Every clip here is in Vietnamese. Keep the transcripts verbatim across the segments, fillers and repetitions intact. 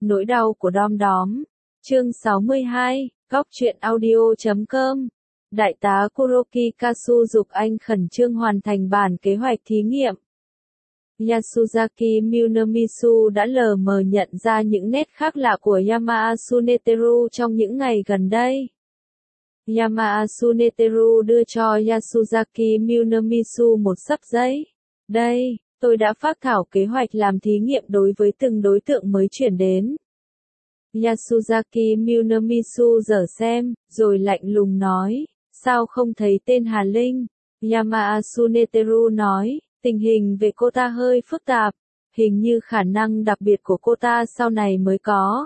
Nỗi đau của Đom Đóm. Chương sáu mươi hai, góc truyện audio chấm com. Đại tá Kuroki Kasu giục anh khẩn trương hoàn thành bản kế hoạch thí nghiệm. Yasuzaki Munemitsu đã lờ mờ nhận ra những nét khác lạ của Yamada Tsuneteru trong những ngày gần đây. Yamada Tsuneteru đưa cho Yasuzaki Munemitsu một sấp giấy. Đây, tôi đã phác thảo kế hoạch làm thí nghiệm đối với từng đối tượng mới chuyển đến. Yasuzaki Munemitsu dở xem, rồi lạnh lùng nói, sao không thấy tên Hà Linh? Yamada Tsuneteru nói, tình hình về cô ta hơi phức tạp, hình như khả năng đặc biệt của cô ta sau này mới có.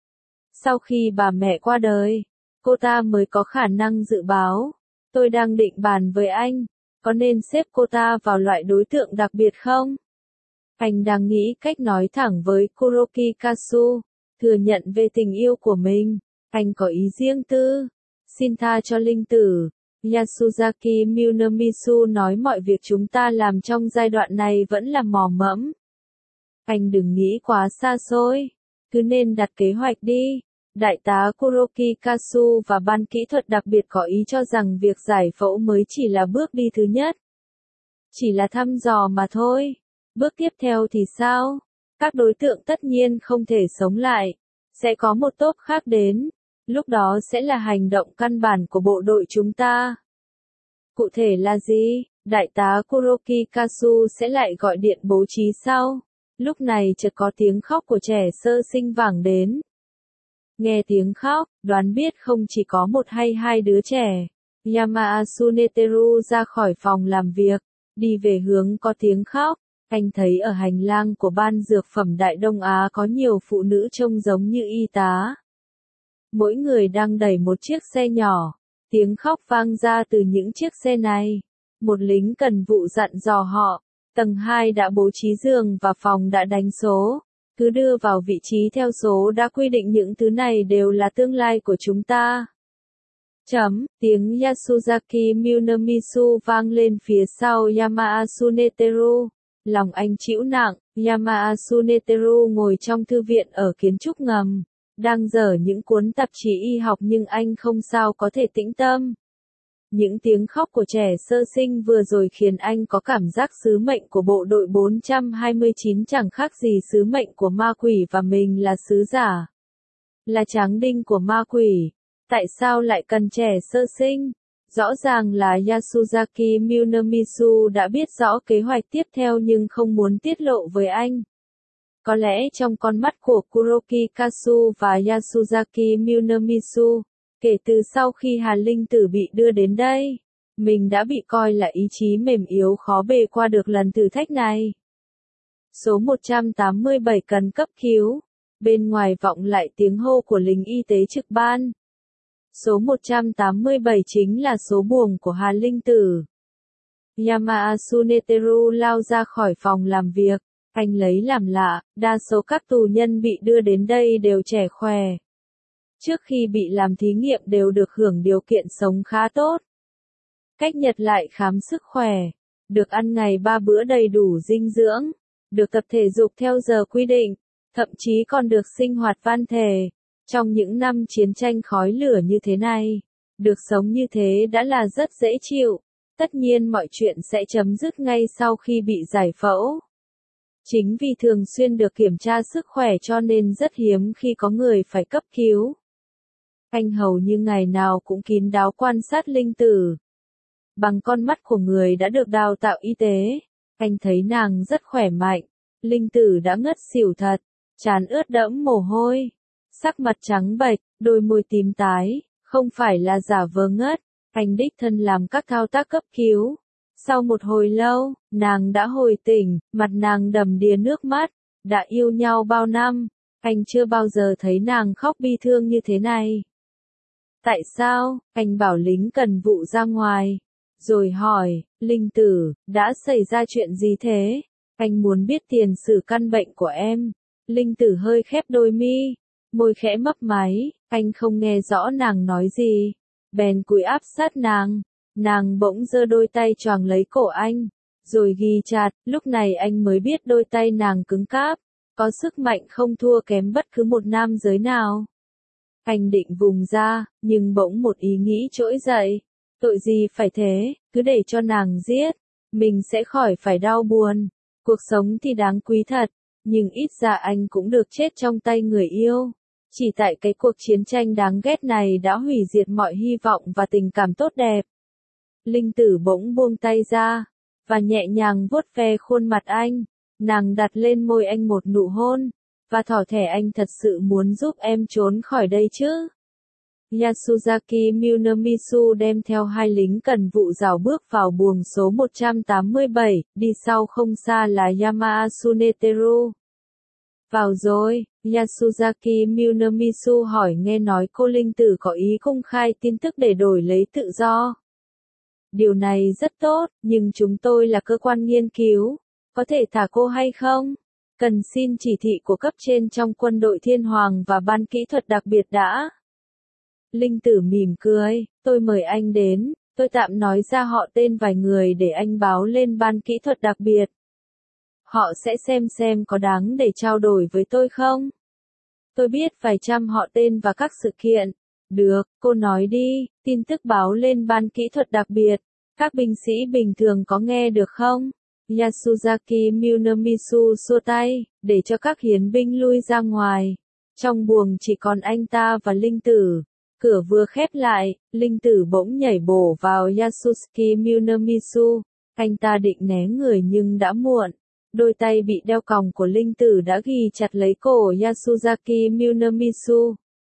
Sau khi bà mẹ qua đời, cô ta mới có khả năng dự báo. Tôi đang định bàn với anh, có nên xếp cô ta vào loại đối tượng đặc biệt không? Anh đang nghĩ cách nói thẳng với Kuroki Kasu, thừa nhận về tình yêu của mình. Anh có ý riêng tư, xin tha cho Linh Tử. Yasuzaki Munemitsu nói mọi việc chúng ta làm trong giai đoạn này vẫn là mò mẫm. Anh đừng nghĩ quá xa xôi, cứ nên đặt kế hoạch đi. Đại tá Kuroki Kasu và ban kỹ thuật đặc biệt có ý cho rằng việc giải phẫu mới chỉ là bước đi thứ nhất. Chỉ là thăm dò mà thôi. Bước tiếp theo thì sao? Các đối tượng tất nhiên không thể sống lại. Sẽ có một tốp khác đến. Lúc đó sẽ là hành động căn bản của bộ đội chúng ta. Cụ thể là gì? Đại tá Kuroki Kasu sẽ lại gọi điện bố trí sau. Lúc này chợt có tiếng khóc của trẻ sơ sinh vẳng đến. Nghe tiếng khóc, đoán biết không chỉ có một hay hai đứa trẻ. Yamada Tsuneteru ra khỏi phòng làm việc, đi về hướng có tiếng khóc. Anh thấy ở hành lang của ban dược phẩm Đại Đông Á có nhiều phụ nữ trông giống như y tá. Mỗi người đang đẩy một chiếc xe nhỏ. Tiếng khóc vang ra từ những chiếc xe này. Một lính cần vụ dặn dò họ, tầng hai đã bố trí giường và phòng đã đánh số. Cứ đưa vào vị trí theo số đã quy định, những thứ này đều là tương lai của chúng ta. Chấm, tiếng Yasuzaki Munemitsu vang lên phía sau Yamada Tsuneteru. Lòng anh chịu nặng, Yamada Tsuneteru ngồi trong thư viện ở kiến trúc ngầm. Đang dở những cuốn tạp chí y học nhưng anh không sao có thể tĩnh tâm. Những tiếng khóc của trẻ sơ sinh vừa rồi khiến anh có cảm giác sứ mệnh của bộ đội bốn trăm hai mươi chín chẳng khác gì sứ mệnh của ma quỷ và mình là sứ giả. Là tráng đinh của ma quỷ. Tại sao lại cần trẻ sơ sinh? Rõ ràng là Yasuzaki Munemitsu đã biết rõ kế hoạch tiếp theo nhưng không muốn tiết lộ với anh. Có lẽ trong con mắt của Kuroki Kasu và Yasuzaki Munemitsu, kể từ sau khi Hà Linh Tử bị đưa đến đây, mình đã bị coi là ý chí mềm yếu khó bề qua được lần thử thách này. Số một trăm tám mươi bảy cần cấp cứu. Bên ngoài vọng lại tiếng hô của lính y tế trực ban. Số một trăm tám mươi bảy chính là số buồng của Hà Linh Tử. Yamada Tsuneteru lao ra khỏi phòng làm việc. Anh lấy làm lạ, đa số các tù nhân bị đưa đến đây đều trẻ khỏe. Trước khi bị làm thí nghiệm đều được hưởng điều kiện sống khá tốt. Cách nhật lại khám sức khỏe, được ăn ngày ba bữa đầy đủ dinh dưỡng, được tập thể dục theo giờ quy định, thậm chí còn được sinh hoạt văn thể. Trong những năm chiến tranh khói lửa như thế này, được sống như thế đã là rất dễ chịu. Tất nhiên mọi chuyện sẽ chấm dứt ngay sau khi bị giải phẫu. Chính vì thường xuyên được kiểm tra sức khỏe cho nên rất hiếm khi có người phải cấp cứu. Anh hầu như ngày nào cũng kín đáo quan sát Linh Tử. Bằng con mắt của người đã được đào tạo y tế, anh thấy nàng rất khỏe mạnh. Linh Tử đã ngất xỉu thật, trán ướt đẫm mồ hôi, sắc mặt trắng bệch, đôi môi tím tái, không phải là giả vờ ngất. Anh đích thân làm các thao tác cấp cứu. Sau một hồi lâu, nàng đã hồi tỉnh, mặt nàng đầm đìa nước mắt. Đã yêu nhau bao năm, anh chưa bao giờ thấy nàng khóc bi thương như thế này. Tại sao? Anh bảo lính cần vụ ra ngoài. Rồi hỏi, Linh Tử, đã xảy ra chuyện gì thế? Anh muốn biết tiền sử căn bệnh của em. Linh Tử hơi khép đôi mi, môi khẽ mấp máy, anh không nghe rõ nàng nói gì. Bèn cúi áp sát nàng. Nàng bỗng giơ đôi tay choàng lấy cổ anh, rồi ghi chặt. Lúc này anh mới biết đôi tay nàng cứng cáp, có sức mạnh không thua kém bất cứ một nam giới nào. Anh định vùng ra, nhưng bỗng một ý nghĩ trỗi dậy. Tội gì phải thế, cứ để cho nàng giết. Mình sẽ khỏi phải đau buồn. Cuộc sống thì đáng quý thật, nhưng ít ra anh cũng được chết trong tay người yêu. Chỉ tại cái cuộc chiến tranh đáng ghét này đã hủy diệt mọi hy vọng và tình cảm tốt đẹp. Linh Tử bỗng buông tay ra, và nhẹ nhàng vuốt ve khuôn mặt anh. Nàng đặt lên môi anh một nụ hôn, và thỏ thẻ anh thật sự muốn giúp em trốn khỏi đây chứ. Yasuzaki Munemitsu đem theo hai lính cần vụ rảo bước vào buồng số một trăm tám mươi bảy, đi sau không xa là Yamaha Tsuneteru. Vào rồi, Yasuzaki Munemitsu hỏi nghe nói cô Linh Tử có ý công khai tin tức để đổi lấy tự do. Điều này rất tốt, nhưng chúng tôi là cơ quan nghiên cứu, có thể thả cô hay không? Cần xin chỉ thị của cấp trên trong quân đội Thiên Hoàng và ban kỹ thuật đặc biệt đã. Linh Tử mỉm cười, tôi mời anh đến, tôi tạm nói ra họ tên vài người để anh báo lên ban kỹ thuật đặc biệt. Họ sẽ xem xem có đáng để trao đổi với tôi không? Tôi biết vài trăm họ tên và các sự kiện. Được, cô nói đi, tin tức báo lên ban kỹ thuật đặc biệt. Các binh sĩ bình thường có nghe được không? Yasuzaki Munemitsu xua tay, để cho các hiến binh lui ra ngoài. Trong buồng chỉ còn anh ta và Linh Tử. Cửa vừa khép lại, Linh Tử bỗng nhảy bổ vào Yasuzaki Munemitsu. Anh ta định né người nhưng đã muộn. Đôi tay bị đeo còng của Linh Tử đã ghi chặt lấy cổ Yasuzaki Munemitsu.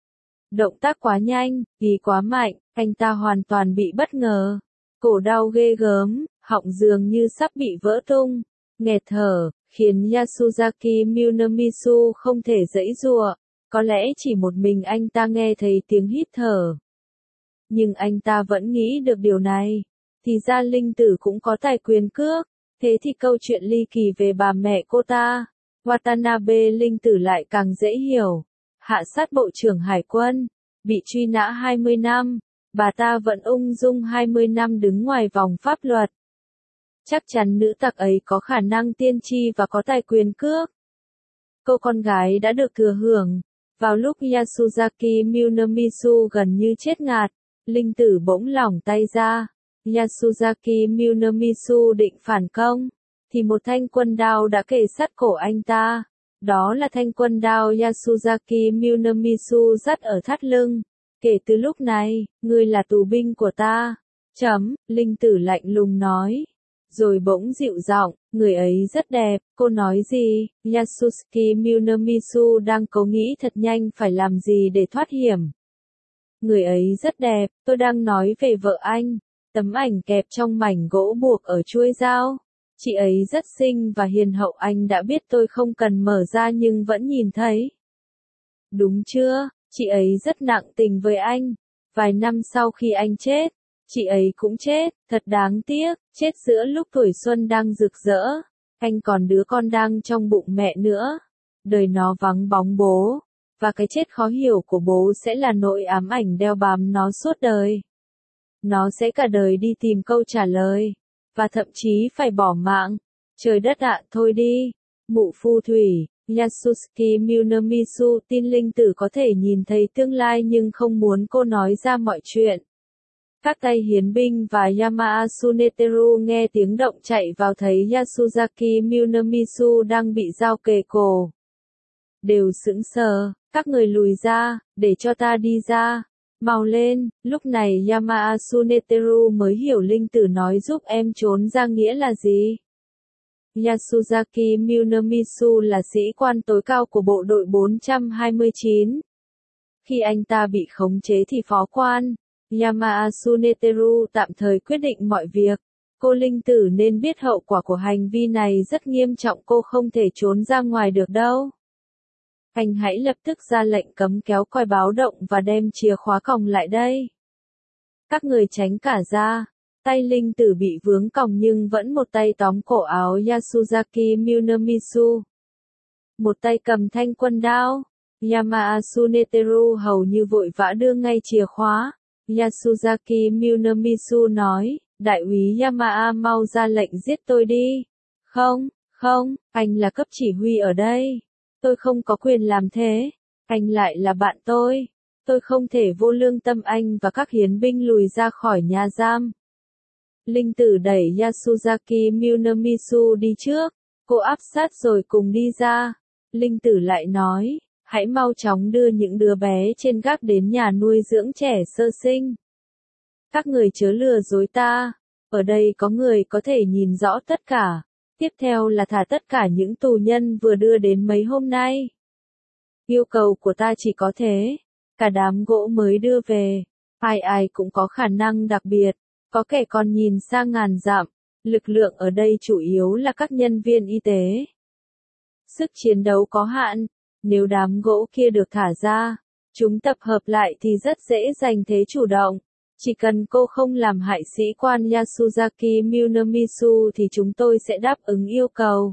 Động tác quá nhanh, ghi quá mạnh, anh ta hoàn toàn bị bất ngờ. Cổ đau ghê gớm, họng dường như sắp bị vỡ tung. Nghẹt thở, khiến Yasuzaki Munemitsu không thể giãy giụa. Có lẽ chỉ một mình anh ta nghe thấy tiếng hít thở. Nhưng anh ta vẫn nghĩ được điều này. Thì ra Linh Tử cũng có tài quyền cước. Thế thì câu chuyện ly kỳ về bà mẹ cô ta, Watanabe Linh Tử lại càng dễ hiểu. Hạ sát bộ trưởng hải quân, bị truy nã hai mươi năm, bà ta vẫn ung dung hai mươi năm đứng ngoài vòng pháp luật. Chắc chắn nữ tặc ấy có khả năng tiên tri và có tài quyền cước. Cô con gái đã được thừa hưởng. Vào lúc Yasuzaki Munemitsu gần như chết ngạt, Linh Tử bỗng lỏng tay ra. Yasuzaki Munemitsu định phản công, thì một thanh quân đao đã kề sát cổ anh ta. Đó là thanh quân đao Yasuzaki Munemitsu dắt ở thắt lưng. Kể từ lúc này, ngươi là tù binh của ta. Chấm, Linh Tử lạnh lùng nói. Rồi bỗng dịu giọng, người ấy rất đẹp, cô nói gì? Yasuzaki Munemitsu đang cố nghĩ thật nhanh phải làm gì để thoát hiểm. Người ấy rất đẹp, tôi đang nói về vợ anh. Tấm ảnh kẹp trong mảnh gỗ buộc ở chuôi dao. Chị ấy rất xinh và hiền hậu, anh đã biết tôi không cần mở ra nhưng vẫn nhìn thấy. Đúng chưa, chị ấy rất nặng tình với anh. Vài năm sau khi anh chết, chị ấy cũng chết, thật đáng tiếc, chết giữa lúc tuổi xuân đang rực rỡ. Anh còn đứa con đang trong bụng mẹ nữa. Đời nó vắng bóng bố, và cái chết khó hiểu của bố sẽ là nỗi ám ảnh đeo bám nó suốt đời. Nó sẽ cả đời đi tìm câu trả lời, và thậm chí phải bỏ mạng. Trời đất ạ, thôi đi. Mụ phù thủy, Yasuzaki Munemitsu tin Linh Tử có thể nhìn thấy tương lai nhưng không muốn cô nói ra mọi chuyện. Các tay hiến binh và Yamaha Tsuneteru nghe tiếng động chạy vào thấy Yasuzaki Munemitsu đang bị dao kề cổ. Đều sững sờ, các người lùi ra, để cho ta đi ra. Mau lên, lúc này Yamaha Tsuneteru mới hiểu Linh Tử nói giúp em trốn ra nghĩa là gì. Yasuzaki Munemitsu là sĩ quan tối cao của bộ đội bốn trăm hai mươi chín. Khi anh ta bị khống chế thì phó quan, Yamaha Tsuneteru tạm thời quyết định mọi việc. Cô Linh Tử nên biết hậu quả của hành vi này rất nghiêm trọng, cô không thể trốn ra ngoài được đâu. Anh hãy lập tức ra lệnh cấm kéo còi báo động và đem chìa khóa còng lại đây. Các người tránh cả ra. Tay Linh Tử bị vướng còng nhưng vẫn một tay tóm cổ áo Yasuzaki Munemitsu. Một tay cầm thanh quân đao. Yamaha Tsuneteru hầu như vội vã đưa ngay chìa khóa. Yasuzaki Munemitsu nói, đại úy Yamaha mau ra lệnh giết tôi đi. Không, không, anh là cấp chỉ huy ở đây. Tôi không có quyền làm thế. Anh lại là bạn tôi. Tôi không thể vô lương tâm anh và các hiến binh lùi ra khỏi nhà giam. Linh tử đẩy Yasuzaki Munemitsu đi trước. Cô áp sát rồi cùng đi ra. Linh tử lại nói, hãy mau chóng đưa những đứa bé trên gác đến nhà nuôi dưỡng trẻ sơ sinh. Các người chớ lừa dối ta. Ở đây có người có thể nhìn rõ tất cả. Tiếp theo là thả tất cả những tù nhân vừa đưa đến mấy hôm nay. Yêu cầu của ta chỉ có thế. Cả đám gỗ mới đưa về. Ai ai cũng có khả năng đặc biệt. Có kẻ còn nhìn xa ngàn dặm. Lực lượng ở đây chủ yếu là các nhân viên y tế. Sức chiến đấu có hạn. Nếu đám gỗ kia được thả ra, chúng tập hợp lại thì rất dễ giành thế chủ động. Chỉ cần cô không làm hại sĩ quan Yasuzaki Munemitsu thì chúng tôi sẽ đáp ứng yêu cầu.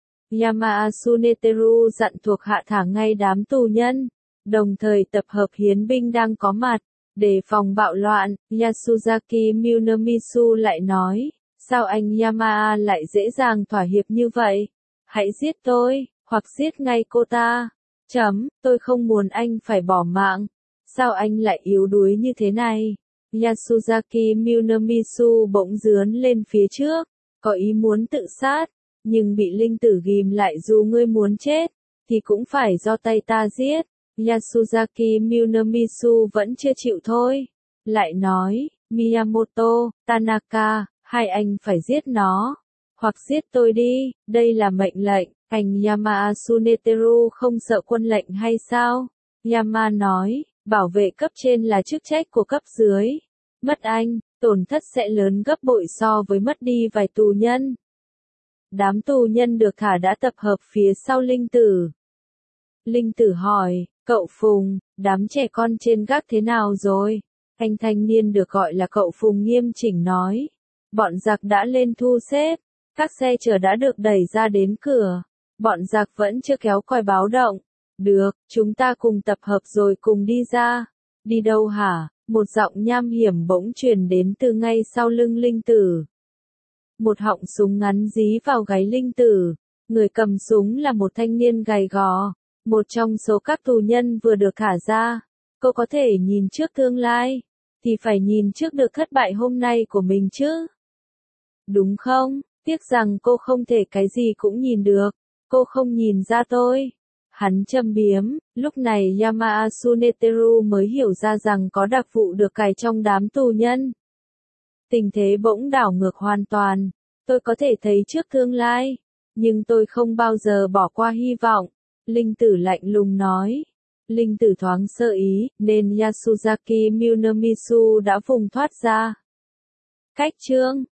Yamaasu Neteru dặn thuộc hạ thả ngay đám tù nhân, đồng thời tập hợp hiến binh đang có mặt, để phòng bạo loạn. Yasuzaki Munemitsu lại nói, sao anh Yamaa lại dễ dàng thỏa hiệp như vậy? Hãy giết tôi, hoặc giết ngay cô ta. Chấm, tôi không muốn anh phải bỏ mạng. Sao anh lại yếu đuối như thế này? Yasuzaki Munemitsu bỗng dướn lên phía trước, có ý muốn tự sát, nhưng bị linh tử ghim lại dù ngươi muốn chết, thì cũng phải do tay ta giết. Yasuzaki Munemitsu vẫn chưa chịu thôi. Lại nói, Miyamoto, Tanaka, hai anh phải giết nó, hoặc giết tôi đi, đây là mệnh lệnh. Anh Yamaasu Neteru không sợ quân lệnh hay sao? Yama nói, bảo vệ cấp trên là chức trách của cấp dưới. Mất anh, tổn thất sẽ lớn gấp bội so với mất đi vài tù nhân. Đám tù nhân được thả đã tập hợp phía sau linh tử. Linh tử hỏi, cậu Phùng, đám trẻ con trên gác thế nào rồi? Anh thanh niên được gọi là cậu Phùng nghiêm chỉnh nói. Bọn giặc đã lên thu xếp, các xe chở đã được đẩy ra đến cửa. Bọn giặc vẫn chưa kéo còi báo động. Được, chúng ta cùng tập hợp rồi cùng đi ra. Đi đâu hả? Một giọng nham hiểm bỗng truyền đến từ ngay sau lưng linh tử. Một họng súng ngắn dí vào gáy linh tử. Người cầm súng là một thanh niên gầy gò, một trong số các tù nhân vừa được thả ra. Cô có thể nhìn trước tương lai, thì phải nhìn trước được thất bại hôm nay của mình chứ. Đúng không? Tiếc rằng cô không thể cái gì cũng nhìn được. Cô không nhìn ra tôi. Hắn châm biếm, lúc này Yamaasu Neteru mới hiểu ra rằng có đặc vụ được cài trong đám tù nhân. Tình thế bỗng đảo ngược hoàn toàn. Tôi có thể thấy trước tương lai, nhưng tôi không bao giờ bỏ qua hy vọng. Linh tử lạnh lùng nói. Linh tử thoáng sơ ý, nên Yasuzaki Munemitsu đã vùng thoát ra. Cách chương